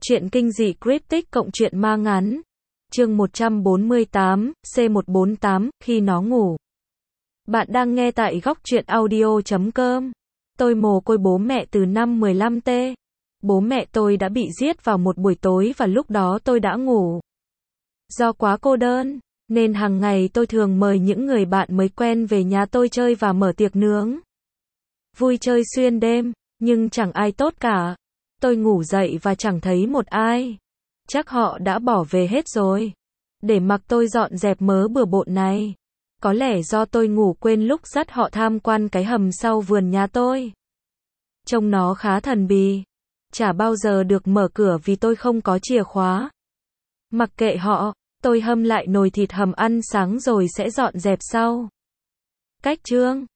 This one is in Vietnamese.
Truyện kinh dị cryptic cộng truyện ma ngắn. Chương 148, C148, khi nó ngủ. Bạn đang nghe tại góc truyện audio.com. Tôi mồ côi bố mẹ từ năm 15T. Bố mẹ tôi đã bị giết vào một buổi tối và lúc đó tôi đã ngủ. Do quá cô đơn, nên hàng ngày tôi thường mời những người bạn mới quen về nhà tôi chơi và mở tiệc nướng. Vui chơi xuyên đêm, nhưng chẳng ai tốt cả. Tôi ngủ dậy và chẳng thấy một ai. Chắc họ đã bỏ về hết rồi. Để mặc tôi dọn dẹp mớ bừa bộn này. Có lẽ do tôi ngủ quên lúc dắt họ tham quan cái hầm sau vườn nhà tôi. Trông nó khá thần bí. Chả bao giờ được mở cửa vì tôi không có chìa khóa. Mặc kệ họ, tôi hâm lại nồi thịt hầm ăn sáng rồi sẽ dọn dẹp sau. Cách chương